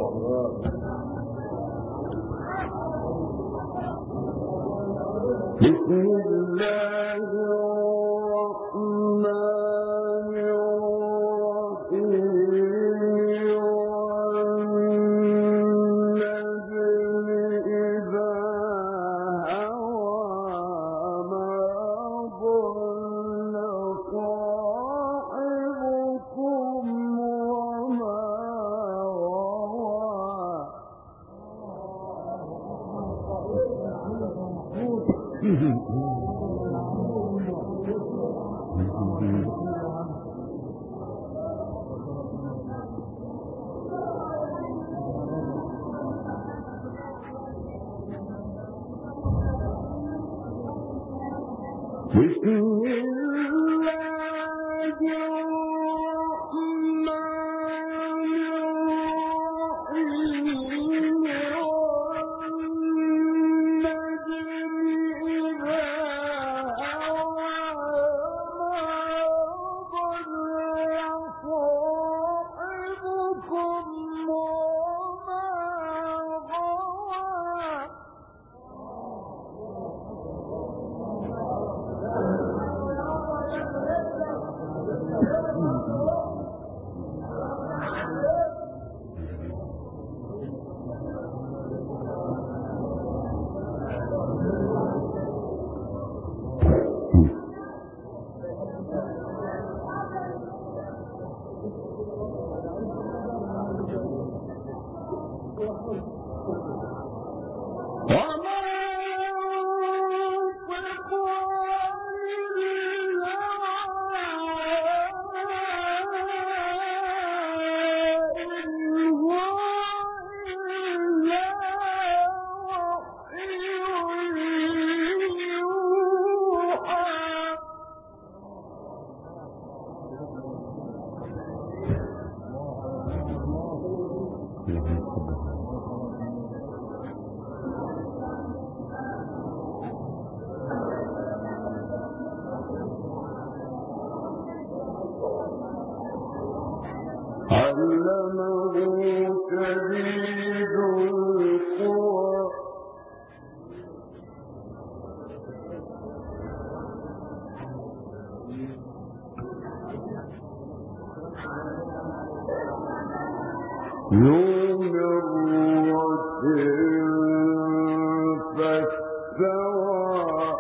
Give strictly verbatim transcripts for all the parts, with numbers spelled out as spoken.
بسم الله الرحمن الرحيم والنجم إذا هوى ما ضل صاحبكم وما بسم الله الرحمن الرحيم والنجم إذا هوى ما ضل صاحبكم وما غوى علمه شديد القوى ذو مرة فاستوى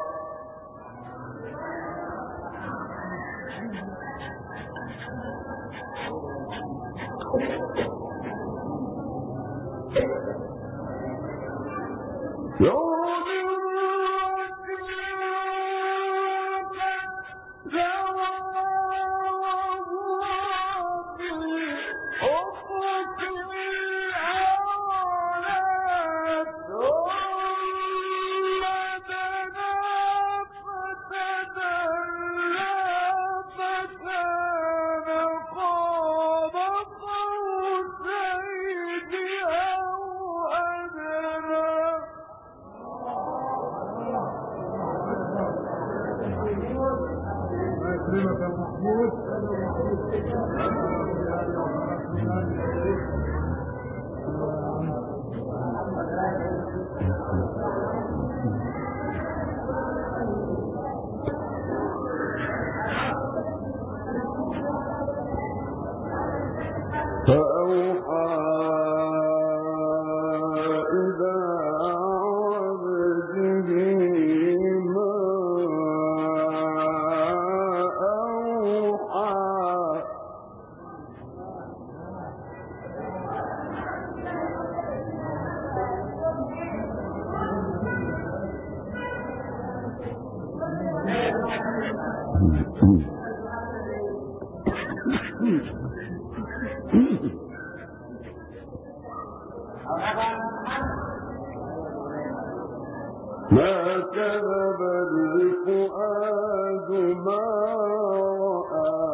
فأوحى إلى عبده ما أوحى ما كذب الفؤاد ما رأى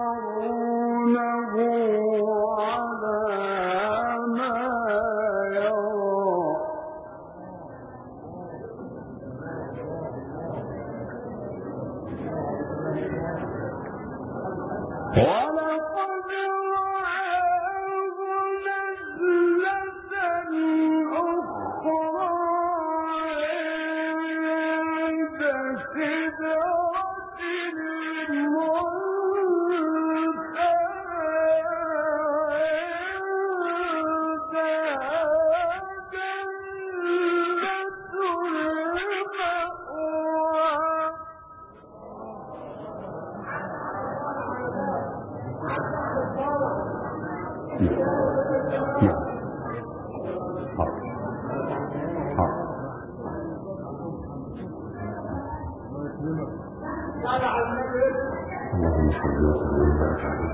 أفتمارونه على ما يرى اللهم صل وسلم وبارك عليه.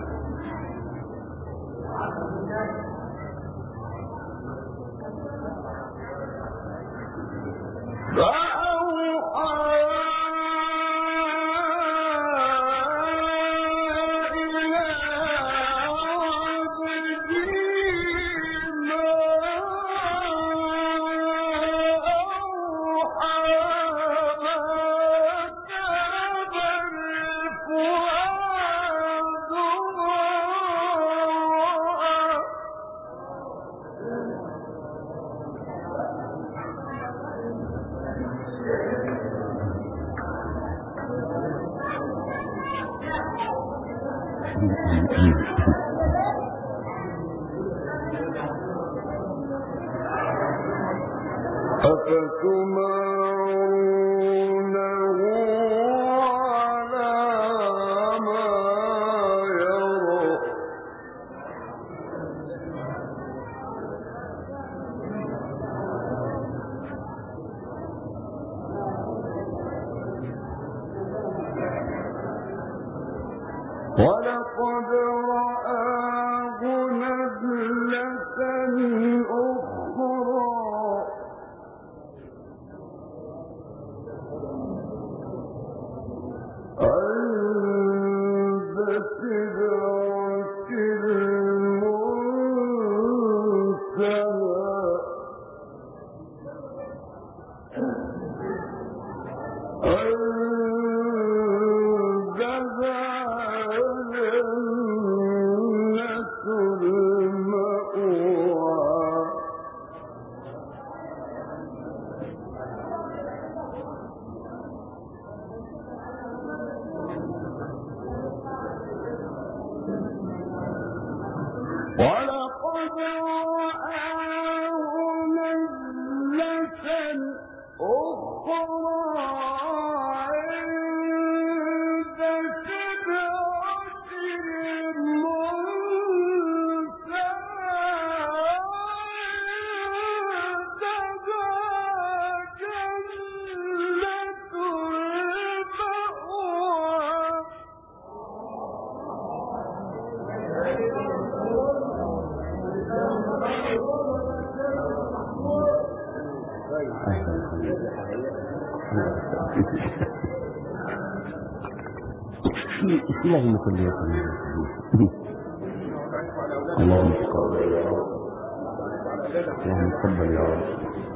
أفتمارونه على ما يرى ولقد رآه نزلة أخرى عند سدرة المنتهى عندها جنة المأوى ولقد رآه نزلة أخرى عند سدرة المنتهى عندها جنة المأوى اللهم صل وسلم. اللهم تقبل يا رب. اللهم تقبل يا رب.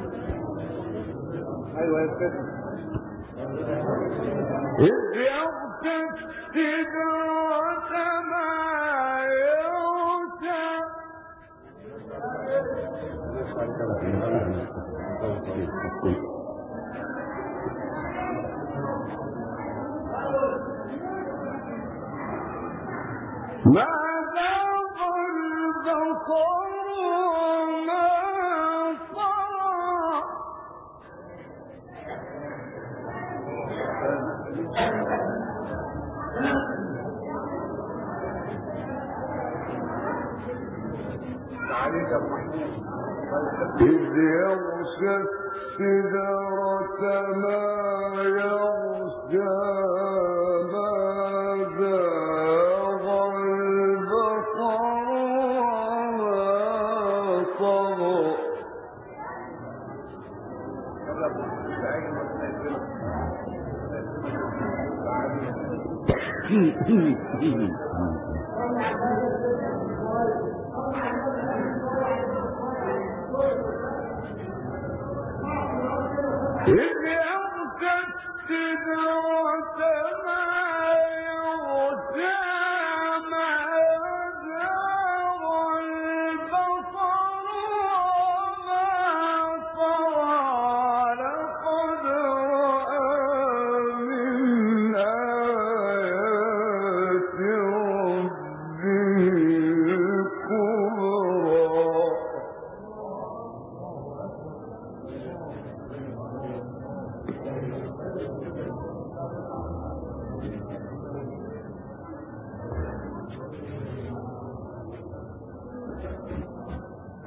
ايوه يا سيدي. إذ يغشى السدرة ما يغشى ما ذاق البصر وما طغى إذ يغشى السدرة ما يغشى ما زاغ البصر وما طغى إذ يغشى السدرة ما يغشى ما زاغ البصر وما طغى لقد رأى من آيات ربه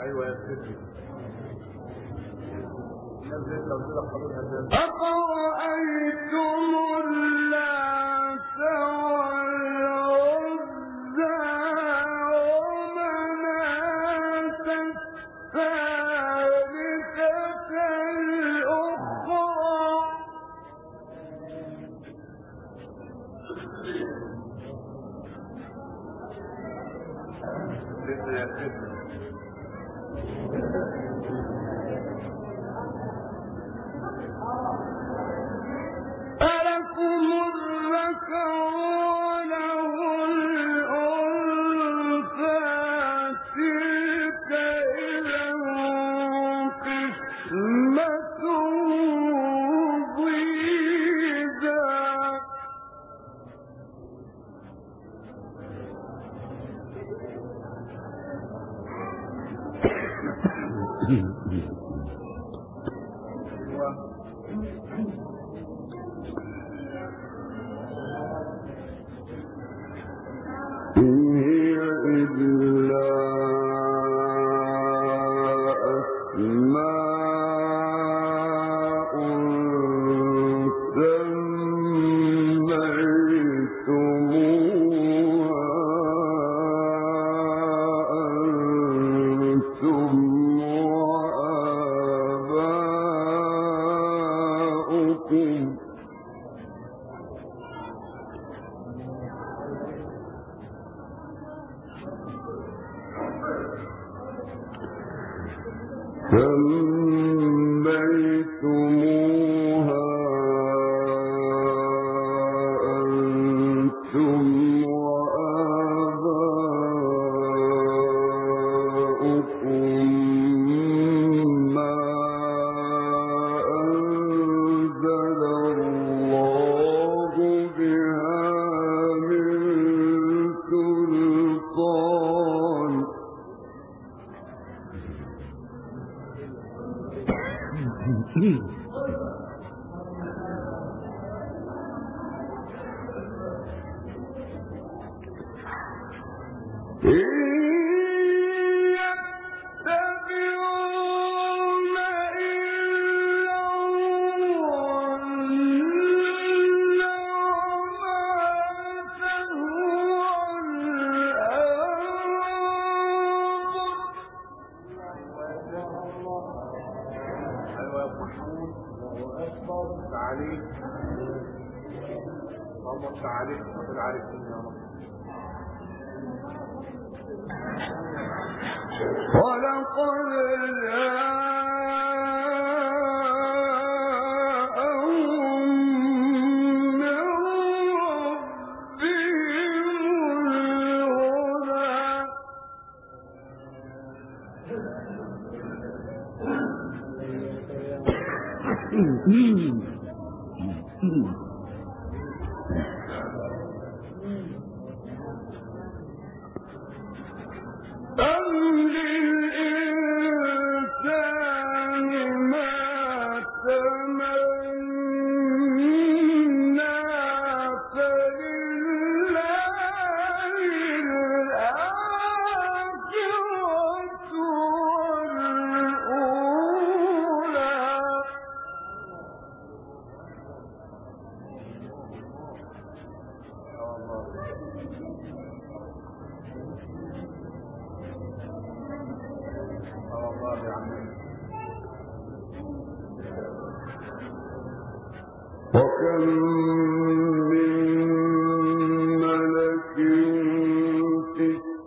ايوه يا سيدي. أفرأيتم اللات والعزى ومناة الثالثة الأخرى يا سيدي. ألكم الذكر وله الأنثى تلك إذا قسمة ضيزى سميتموها أنتم وآباؤكم ما أنزل الله بها من سلطان ولقد جاءهم من ربهم الهدى أم للإنسان ما تمنى فلله الآخرة والأولى وكم من ملك في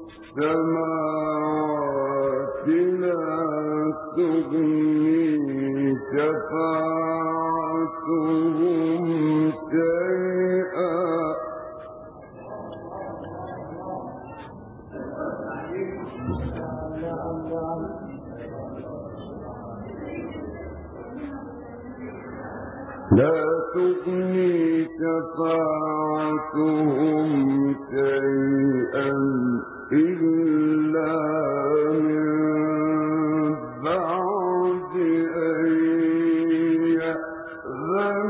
السماوات لا تغني شفاعتهم شيئا لا تغني شفاعتهم شيئا إلا من بعد أن يأذن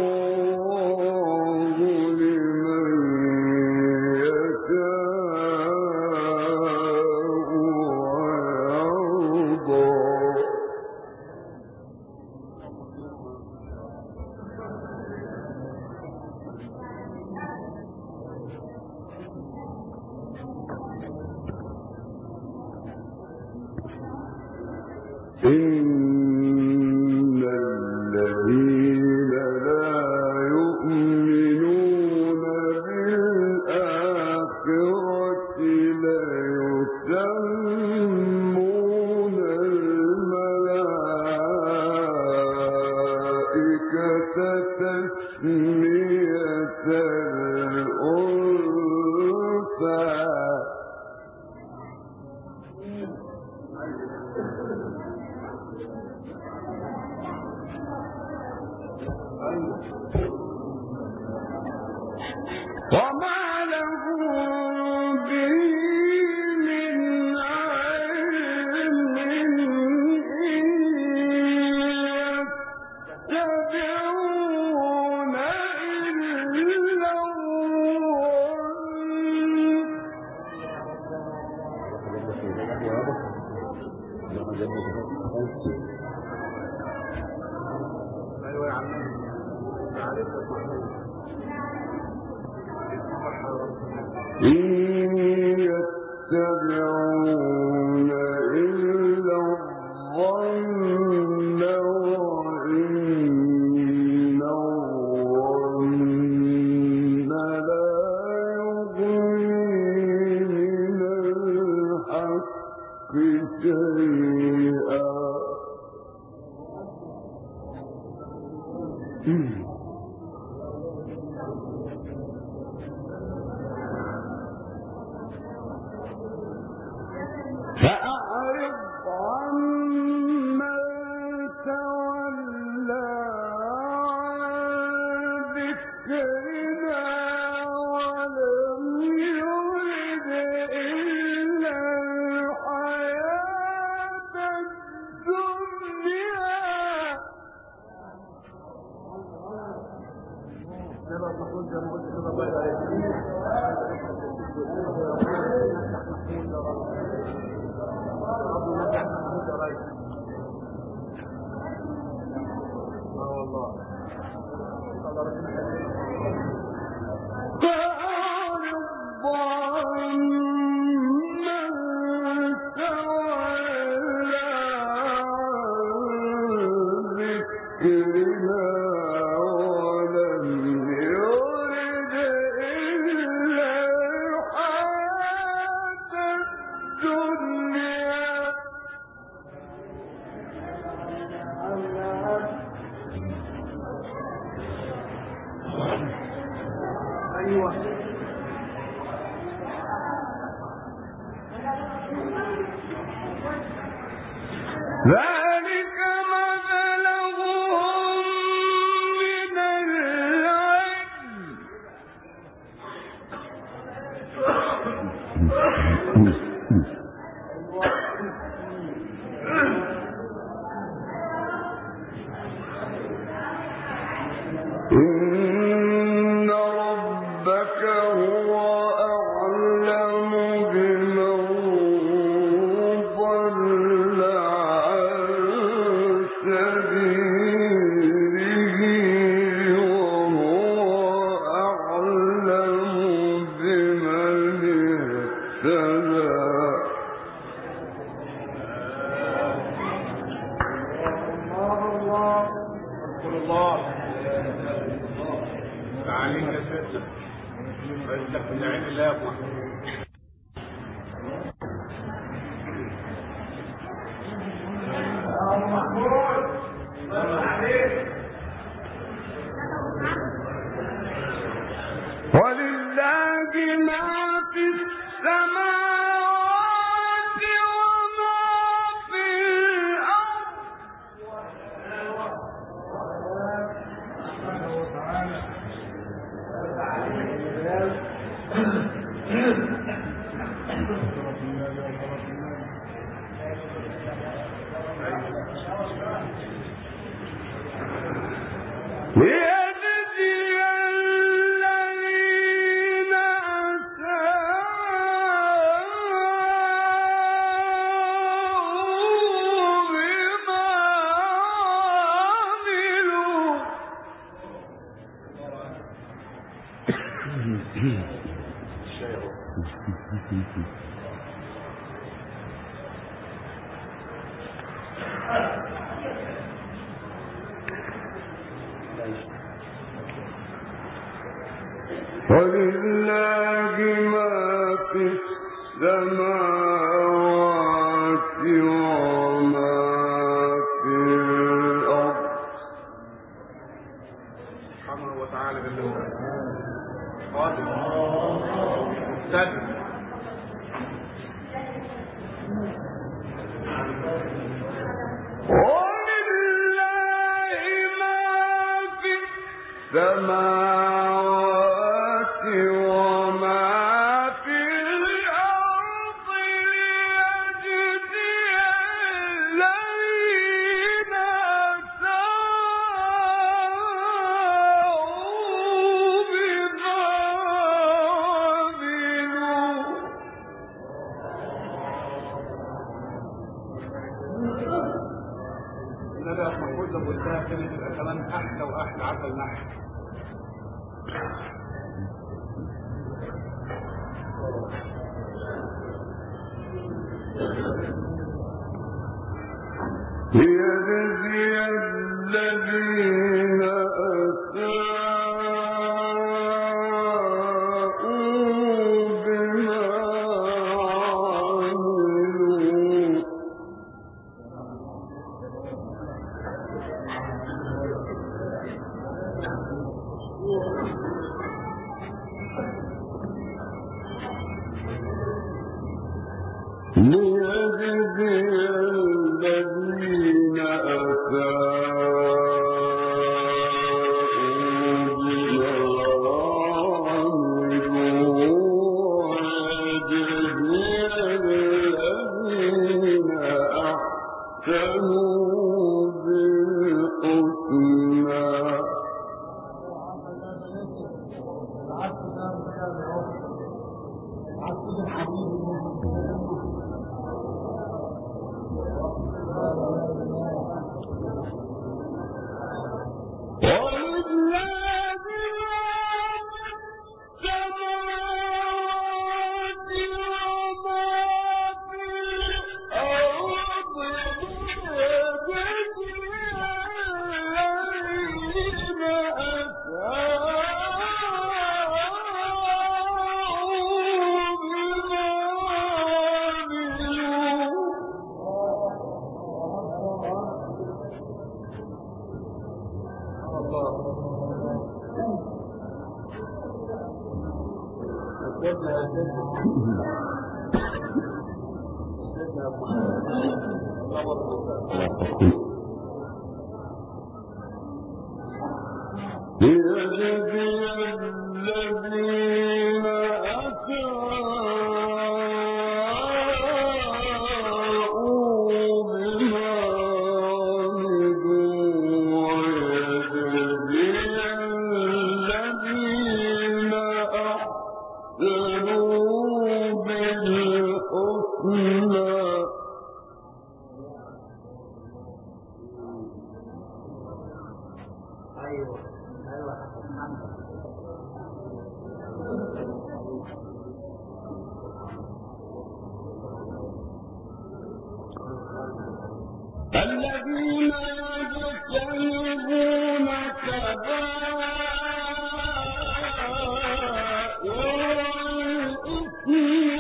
الله لمن يشاء ويرضى إن الذين لا يؤمنون بالآخرة ليسمون الملائكة تسمية الأنثى وما لهم به من علم إن يتبعون إلا إن يتبعون إلا الظن وإن الظن لا يغني من الحق شيئا فأعرض عمن تولى عن ذكرنا ولم يرد إلا الحياة الدنيا فأعرض عمن تولى عن ذكرنا ولم يرد إلا الحياة الدنيا أيوة ذلك مبلغهم من العلم إن ربك هو أعلم بمن ضل عن سبيله وهو أعلم بمن اهتدى تعالين يا ستة فإنك من عين الله يا أبو ولله ما في السماوات وما في الأرض ليجزي الذين أساءوا بما عملوا ولله ما في السماوات وما في الأرض سبحانه وتعالى جل وعلا قادر مقتدر ولله ما في السماوات وما في الأرض ليجزي الذين أساءوا بما عملوا. إن ده احنا كل قلتها كلمة تبقى كمان أحلى وأحلى عسل النحل. ليجزي الذين أساءوا بما عملوا. ليجزي الذين أساءوا بما عملوا ويجزي الذين أحسنوا بالحسنى. ليجزي الذين أساءوا بما عملوا ويجزي الذين أحسنوا بالحسنى. الذين يجتنبون كبائر الإثم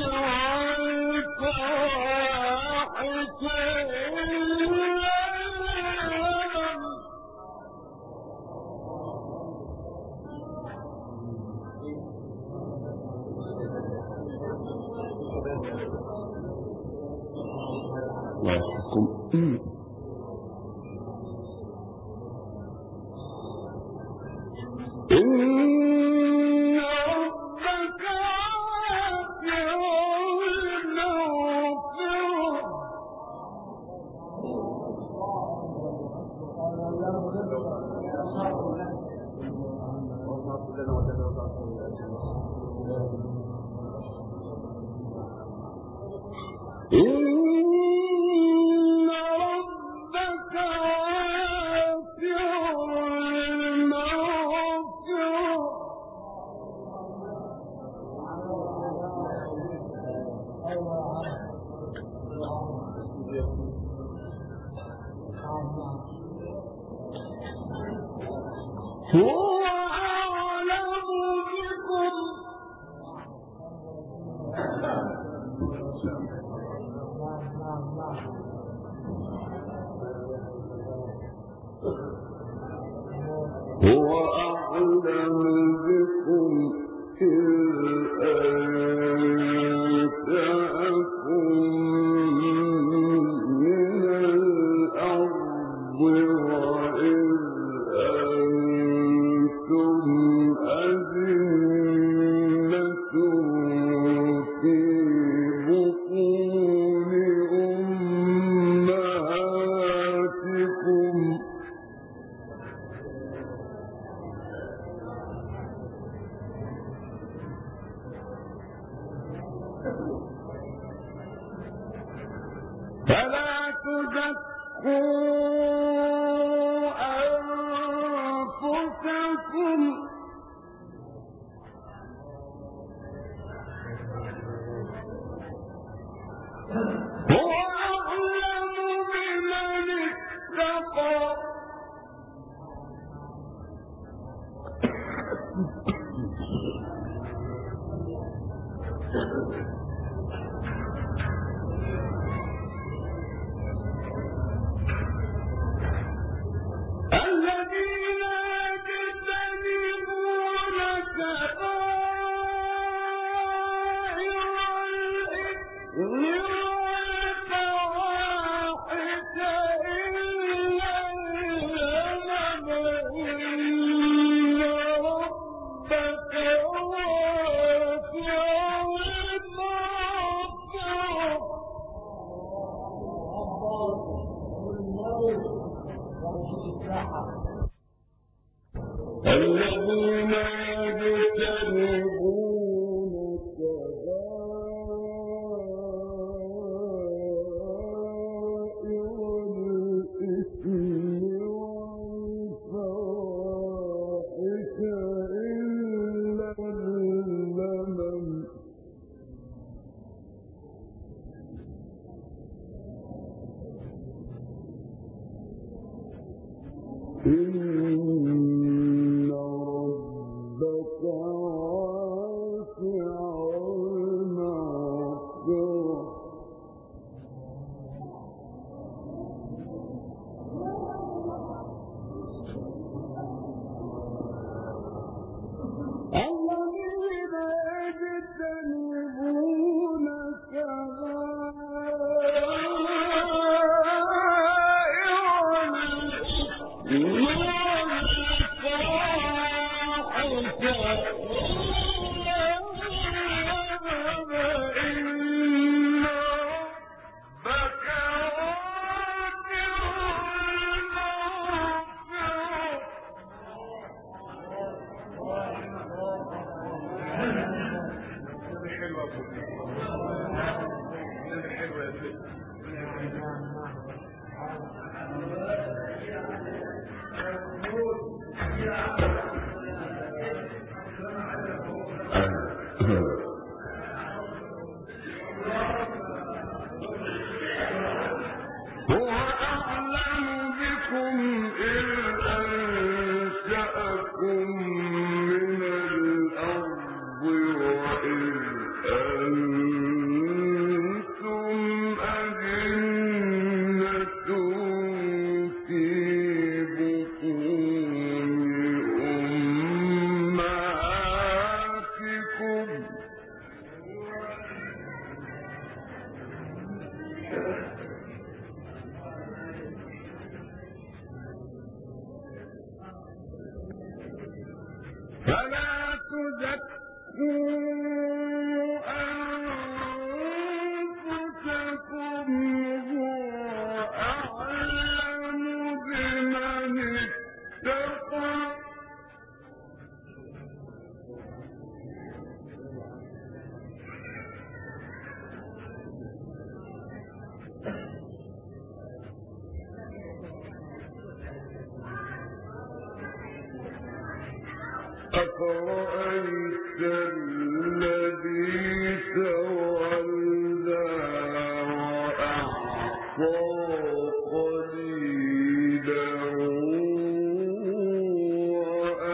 والفواحش لا يحكم إن ربك واسع المغفرة إن ربك هو أعلم بكم هو أعلم بكم إذ أنشأكم من الأرض وإذ أنتم أجنة في بطون أمهاتكم فلا تزكوا أنفسكم هو أعلم بمن اتقى الذين يجتنبون كبائر الإثم والفواحش إلا اللمم إن ربك واسع المغفرة الذين يجتنبون كبائر الإثم والفواحش إلا اللمم إن ربك واسع المغفرة الذين يجتنبون كبائر هو أعلم بكم إذ أنشأكم من الأرض وإذ أنتم أجنة في بطون أمهاتكم فلا تزكوا أنفسكم هو أعلم بمن اتقى أفرأيت الذي تولى وأعطى قليلا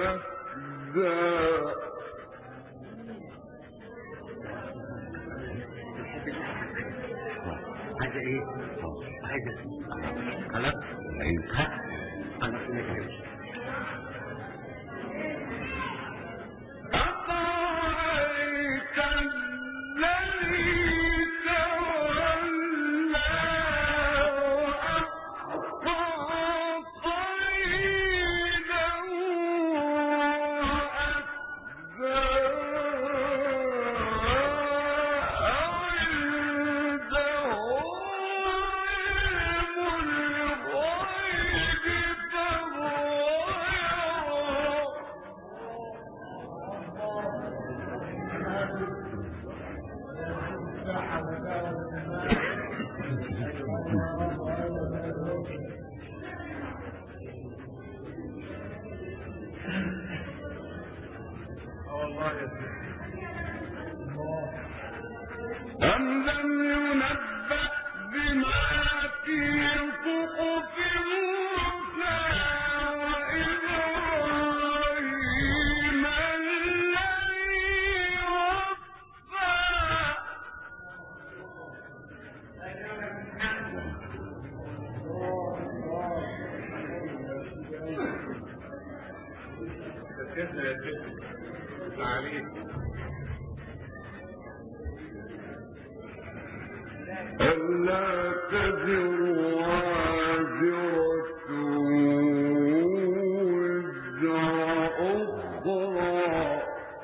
خلاص انتهى خلاص نكمل. أفرأيت الذي تولى وأعطى قليلا وأكدى عنده علم الغيب فهو أم لم ينبأ بما في صحف موسى وإبراهيم الذي وفى سيدنا يا سيدنا عليك ألا تزر وازرة وزر أخرى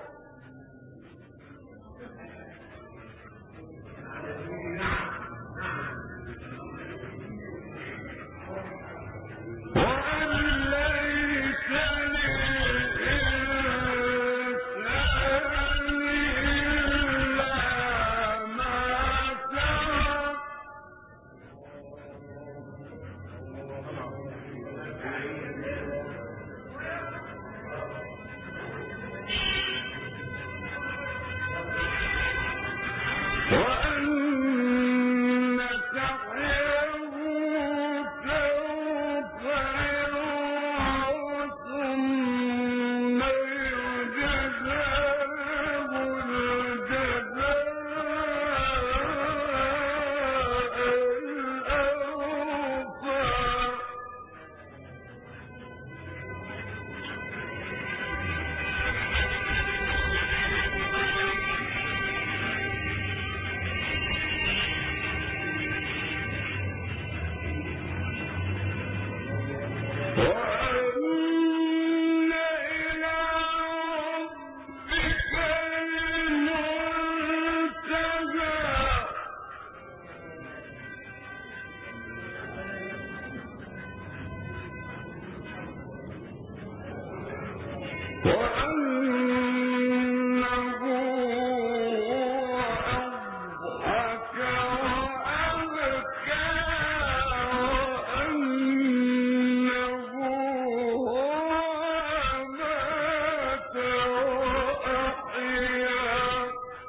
وأن ليس للإنسان إلا ما سعى وأن سعيه سوف يرى ثم يجزاه الجزاء الأوفى وأن إلى ربك المنتهى وأنه أضحك وأبكى وأنه أمات وأحيا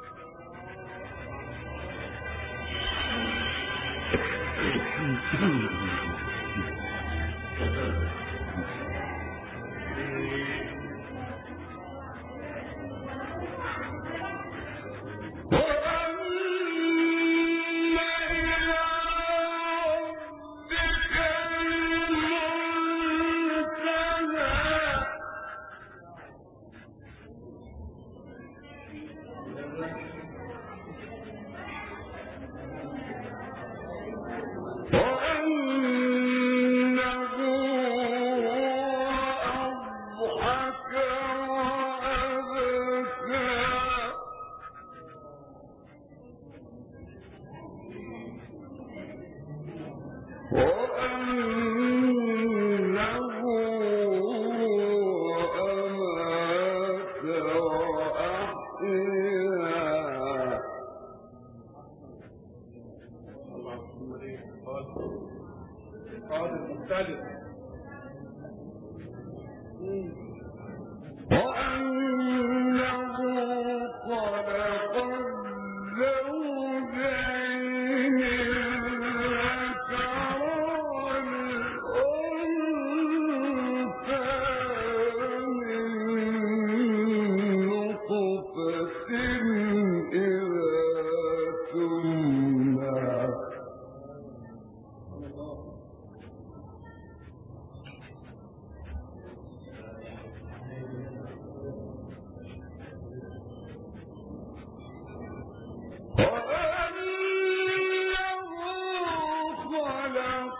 وأن إلى ربك المنتهى وأنه أضحك وأبكى وأنه أمات وأحيا قادر مختلف وأنه خلق الزوجين الذكر والأنثى من نطفة إذا تمنى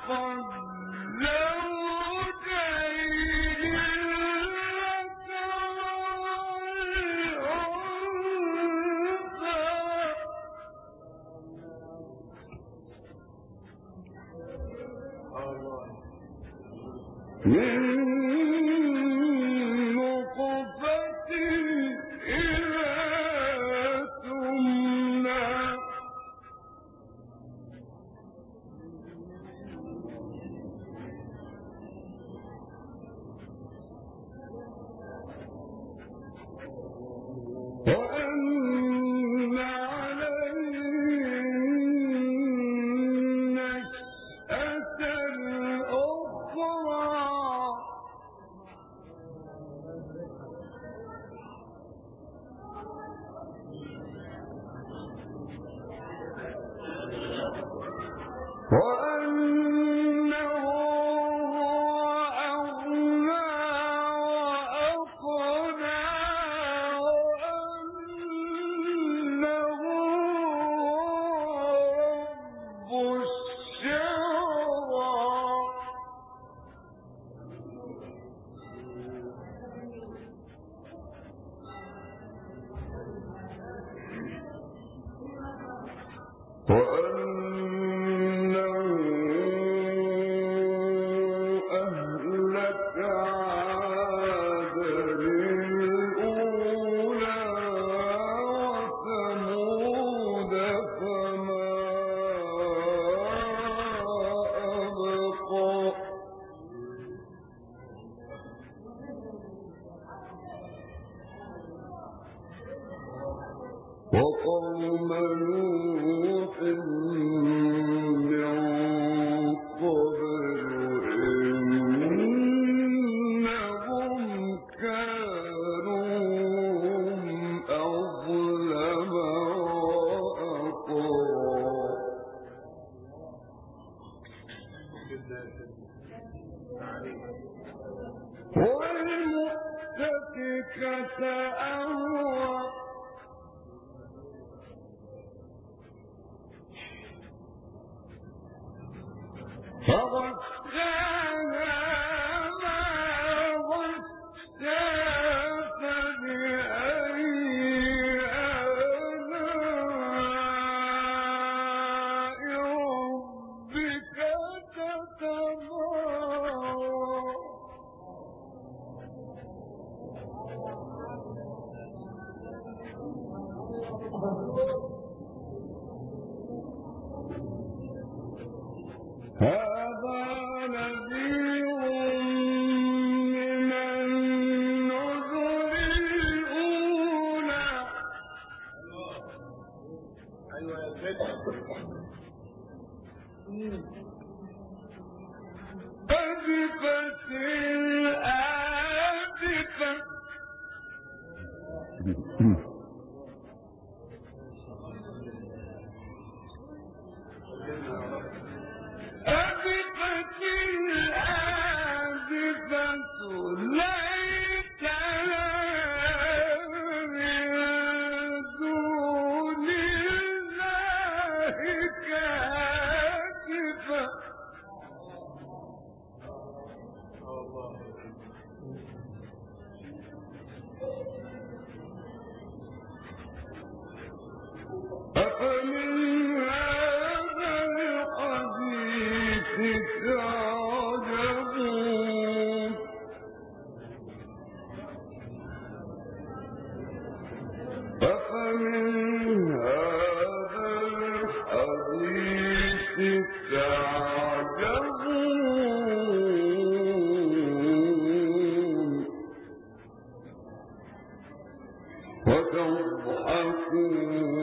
وقوم نوح من قبل إنهم كانوا أظلم وأطغى والمؤتفكة أهوى فغشاها ما غشا فبأي آلاء ربك تتمارى هذا نذير من النذر الأولى ايوه يا سيدي أزفت الآزفة أزفت الآزفة ليتها من دون الله كاشفة أفمن هذا الحديث تعجبون أفمن هذا الحديث تعجبون وتضحكون